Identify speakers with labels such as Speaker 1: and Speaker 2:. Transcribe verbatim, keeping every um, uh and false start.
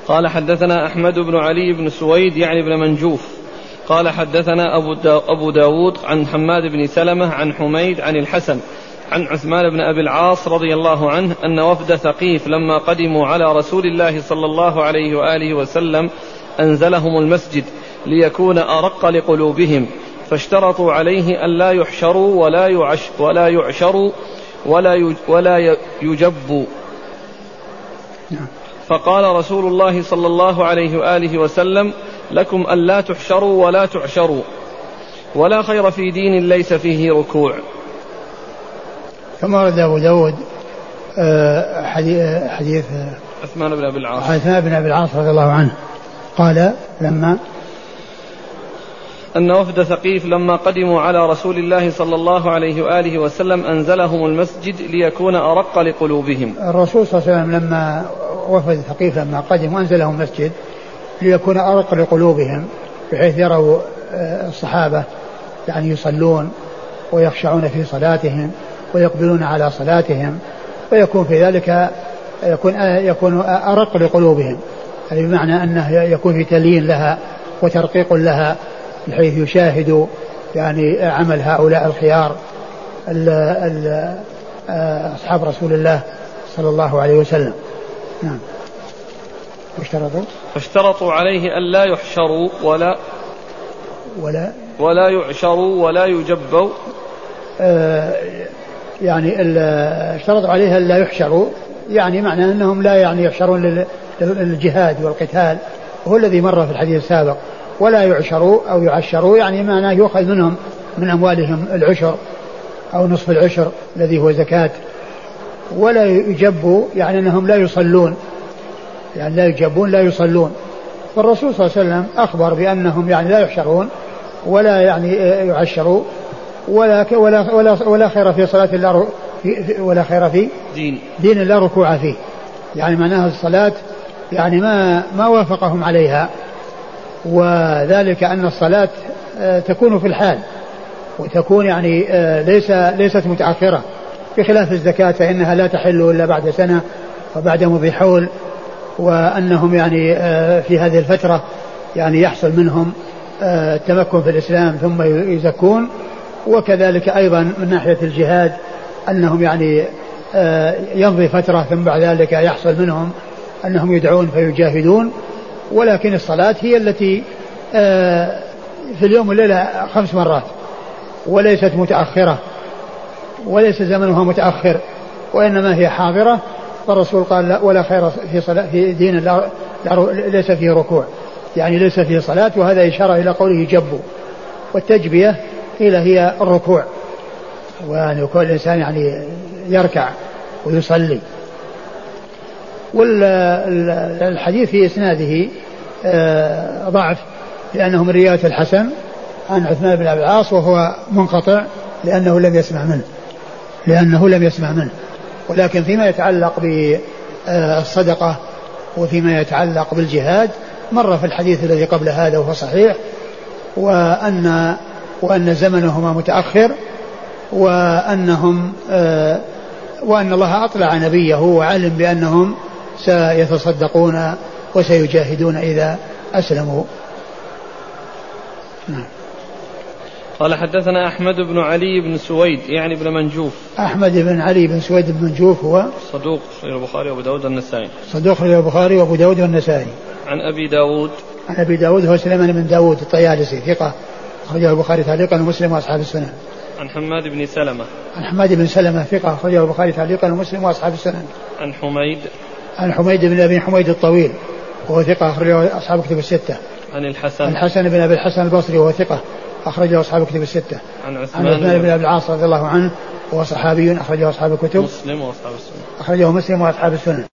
Speaker 1: قال حدثنا أحمد بن علي بن سويد يعني بن منجوف قال حدثنا أبو, دا أبو داود عن حماد بن سلمة عن حميد عن الحسن عن عثمان بن أبي العاص رضي الله عنه أن وفد ثقيف لما قدموا على رسول الله صلى الله عليه وآله وسلم أنزلهم المسجد ليكون أرق لقلوبهم فاشترطوا عليه أن لا يحشروا ولا, يعش ولا يعشروا ولا, ولا يجبوا. فقال رسول الله صلى الله عليه وآله وسلم لكم أن لا تحشروا ولا تعشروا ولا خير في دين ليس فيه ركوع.
Speaker 2: كما ورد أبو داود حديث
Speaker 1: عثمان بن أبي العاص
Speaker 2: عثمان بن أبي العاص رضي الله عنه قال لما
Speaker 1: أن وفد ثقيف لما قدموا على رسول الله صلى الله عليه وآله وسلم أنزلهم المسجد ليكون أرق لقلوبهم.
Speaker 2: الرسول صلى الله عليه وسلم لما وفد ثقيف لما قدموا أنزلهم المسجد ليكون أرق لقلوبهم بحيث يروا الصحابة يعني يصلون ويخشعون في صلاتهم ويقبلون على صلاتهم ويكون في ذلك يكون يكون أرق لقلوبهم، يعني بمعنى أنه يكون في تليين لها وترقيق لها بحيث يشاهدوا يعني عمل هؤلاء الخيار ال ال أصحاب رسول الله صلى الله عليه وسلم. نعم. واشترطوا
Speaker 1: فاشترطوا عليه أن لا يحشروا ولا
Speaker 2: ولا
Speaker 1: ولا يعشروا ولا يجبوا.
Speaker 2: آه يعني اشترطوا عليه أن لا يحشروا، يعني معنى أنهم لا يعني يحشرون للجهاد والقتال وهو الذي مر في الحديث السابق، ولا يعشروا أو يعشروا يعني معناه يؤخذ منهم من أموالهم العشر أو نصف العشر الذي هو زكاة. ولا يجبوا يعني أنهم لا يصلون، يعني لا يجبون لا يصلون. فالرسول صلى الله عليه وسلم أخبر بأنهم يعني لا يحشرون ولا يعني يعشروا ولا ولا ولا, ولا خير في صلاة الله ولا خير في
Speaker 1: دين
Speaker 2: دين لا ركوع فيه، يعني معناها الصلاة يعني ما ما وافقهم عليها، وذلك أن الصلاة تكون في الحال وتكون يعني ليس ليست متأخرة، بخلاف الزكاة فإنها لا تحل إلا بعد سنة وبعد مضي حول، وأنهم يعني في هذه الفترة يعني يحصل منهم التمكن في الإسلام ثم يزكون. وكذلك أيضا من ناحية الجهاد أنهم يعني يمضي فترة ثم بعد ذلك يحصل منهم أنهم يدعون فيجاهدون. ولكن الصلاة هي التي في اليوم والليلة خمس مرات وليست متأخرة وليس زمنها متأخر وإنما هي حاضرة. فالرسول قال لا ولا خير في صلاة في دين لا ليس فيه ركوع، يعني ليس فيه صلاة، وهذا إشارة إلى قوله جبوا، والتجبية قيل هي الركوع، وأن يكون الإنسان يعني يركع ويصلي. والحديث في إسناده ضعف لأنه من رواية الحسن عن عثمان بن أبي العاص وهو منقطع لأنه لم يسمع منه لأنه لم يسمع منه ولكن فيما يتعلق بالصدقة وفيما يتعلق بالجهاد مر في الحديث الذي قبل هذا وهو صحيح، وأن وأن زمنهما متأخر، وأنهم وأن الله أطلع نبيه وعلم بأنهم سيتصدقون وسيجاهدون إذا أسلموا.
Speaker 1: قال حدثنا أحمد بن علي بن سويد يعني بن منجوف.
Speaker 2: أحمد بن علي بن سويد بن منجوف هو
Speaker 1: صدوق رواه البخاري وأبو داود والنسائي.
Speaker 2: صدوق رواه البخاري وأبو داود والنسائي.
Speaker 1: عن أبي داود
Speaker 2: عن أبي داود هو سليمان بن داود الطيالسي ثقة أخرجه البخاري تعليقا ومسلم وأصحاب السنن.
Speaker 1: عن حماد بن سلمة
Speaker 2: عن حماد بن سلمة ثقة أخرجه البخاري تعليقا ومسلم وأصحاب السنن.
Speaker 1: عن حميد
Speaker 2: عن حميد بن أبي حميد الطويل وهو ثقة أخرجه أصحاب كتب الستة.
Speaker 1: عن الحسن
Speaker 2: عن الحسن بن أبي الحسن البصري وهو ثقة أخرجه أصحاب كتب الستة.
Speaker 1: عن
Speaker 2: عثمان, عن عثمان بن أبي العاص رضي الله عنه وهو صحابي أخرجه أصحاب الكتب
Speaker 1: مسلم وأصحاب السنن
Speaker 2: أخرجه مسلم وأصحاب السنن.